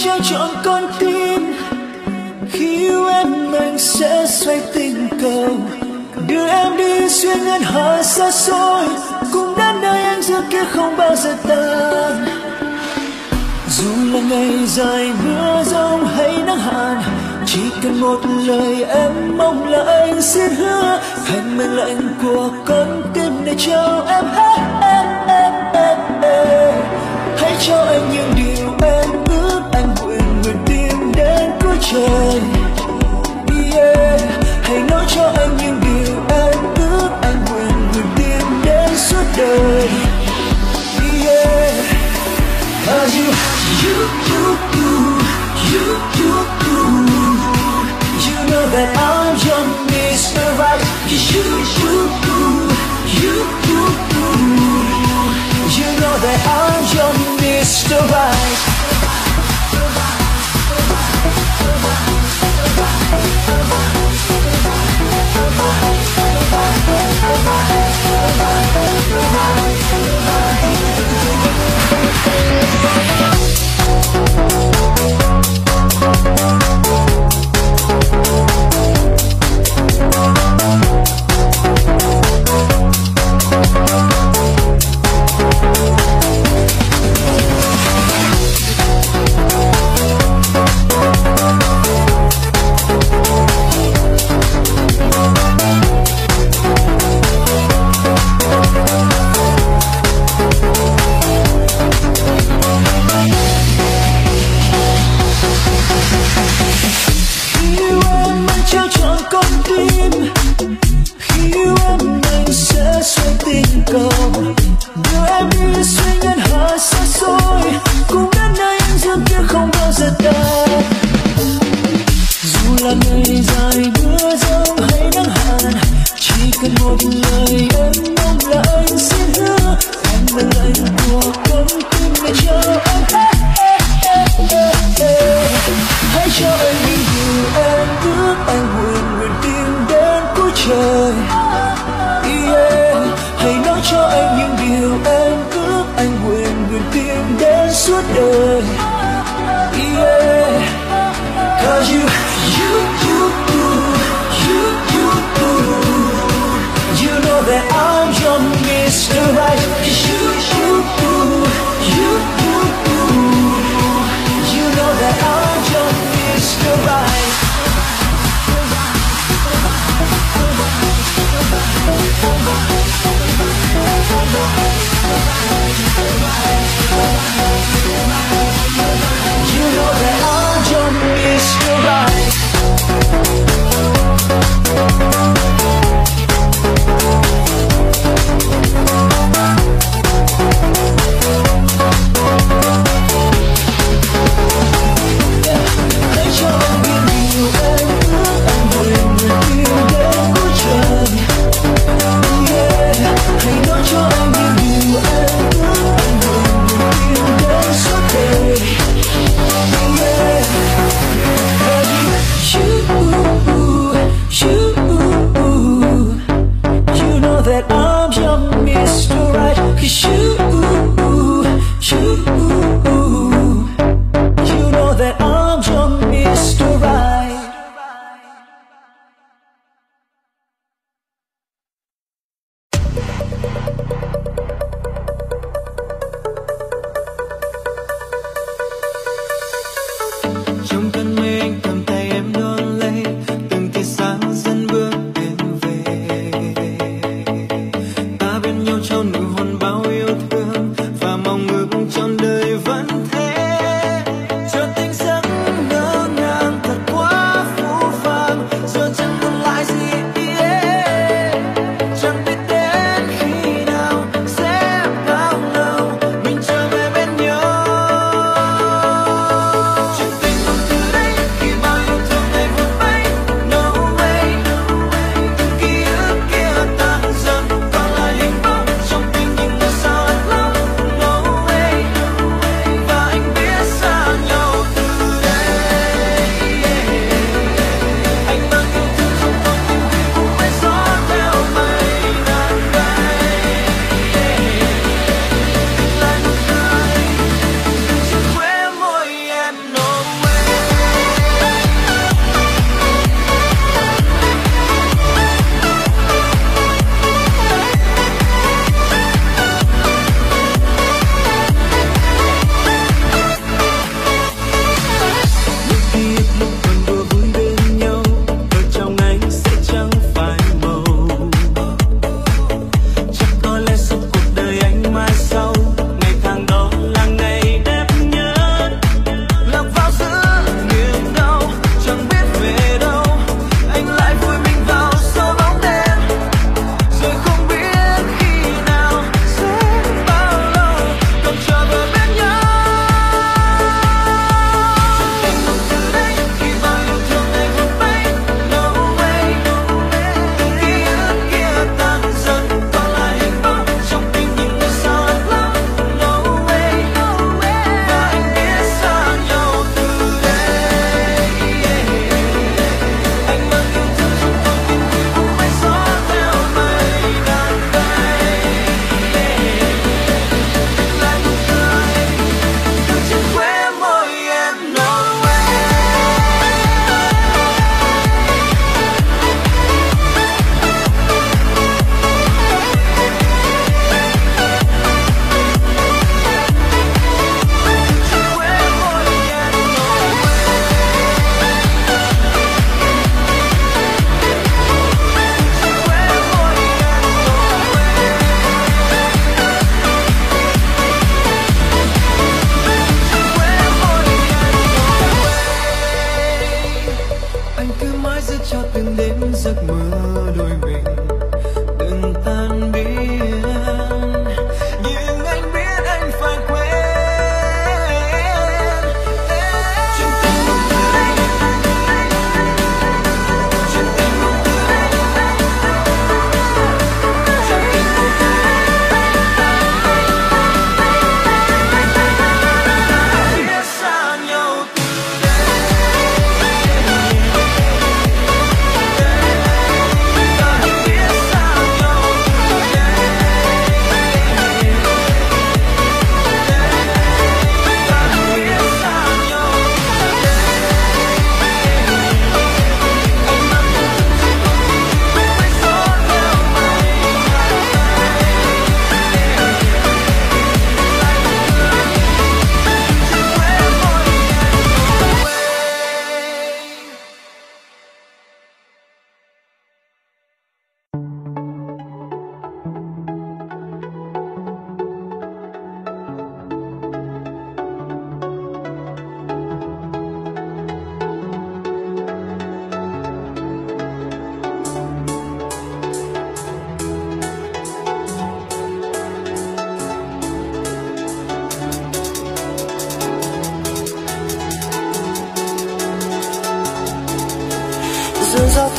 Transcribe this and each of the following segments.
trao trọn con tim. Khi yêu em anh sẽ xoay tình cầu, đưa em đi xuyên ngân hà xa xôi, cùng đến nơi anh giữa kia không bao giờ tan. Dù là ngày dài mưa giông hay nắng hạn, chỉ cần một lời em mong là anh xin hứa thành mệnh lệnh của con tim để cho em. Hãy cho anh những điều em ước, anh nguyện nguyện tìm đến cuối trời. Hãy nói cho anh những điều em ước, anh nguyện nguyện tìm đến suốt đời. Cause you know that I'm your Mr. Right. You know that I'm your Mr. Right.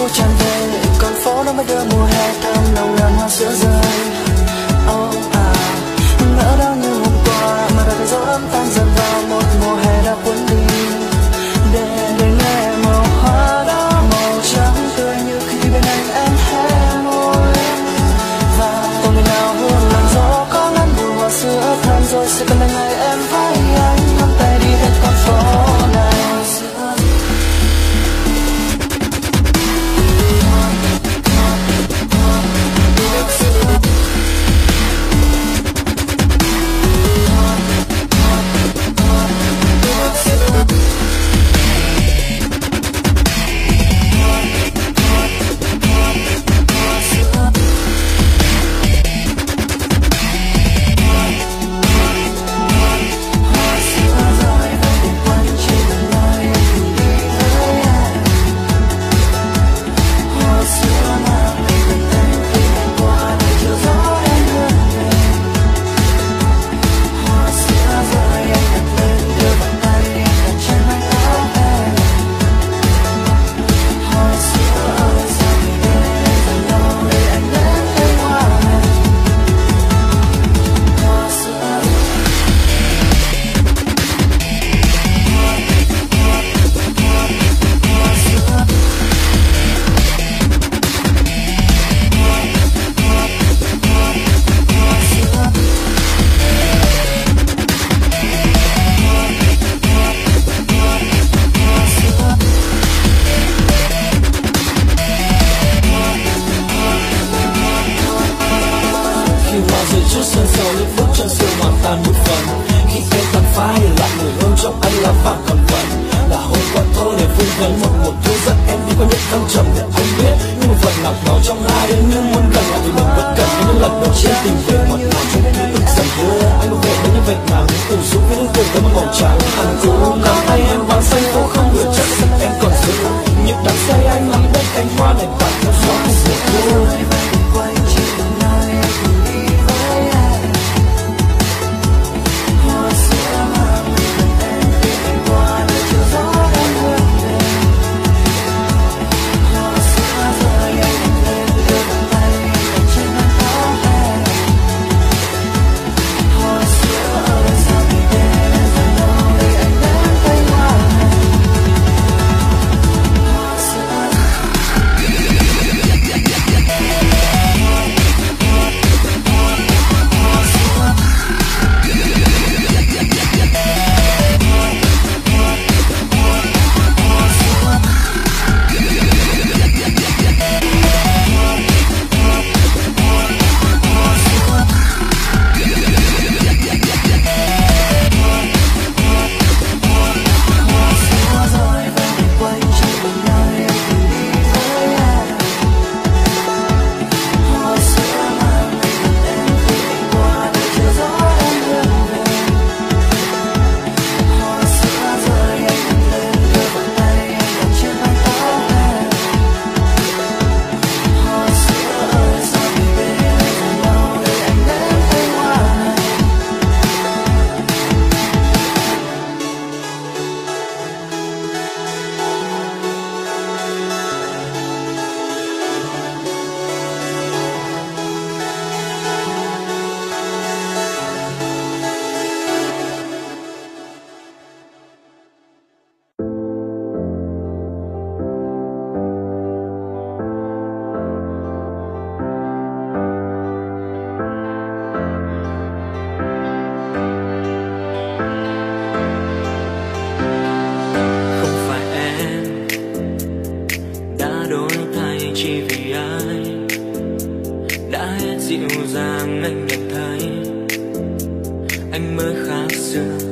thu tràn về, con phố nó mới đưa mùa hè thơm nồng nàn hoa sữa rơi. Ngỡ đâu như hôm qua mà đời gió ấm tan dần vào một mùa hè đã cuốn đi. Để nghe màu hoa đó màu trắng tươi như khi bên anh em hé môi. Và còn người nào hương làn gió có ngắn mùi hoa sữa thơm rồi sẽ còn là ngày em với anh nắm tay đi hết con phố này. dịu dàng anh nhận thấy anh mới khác xưa.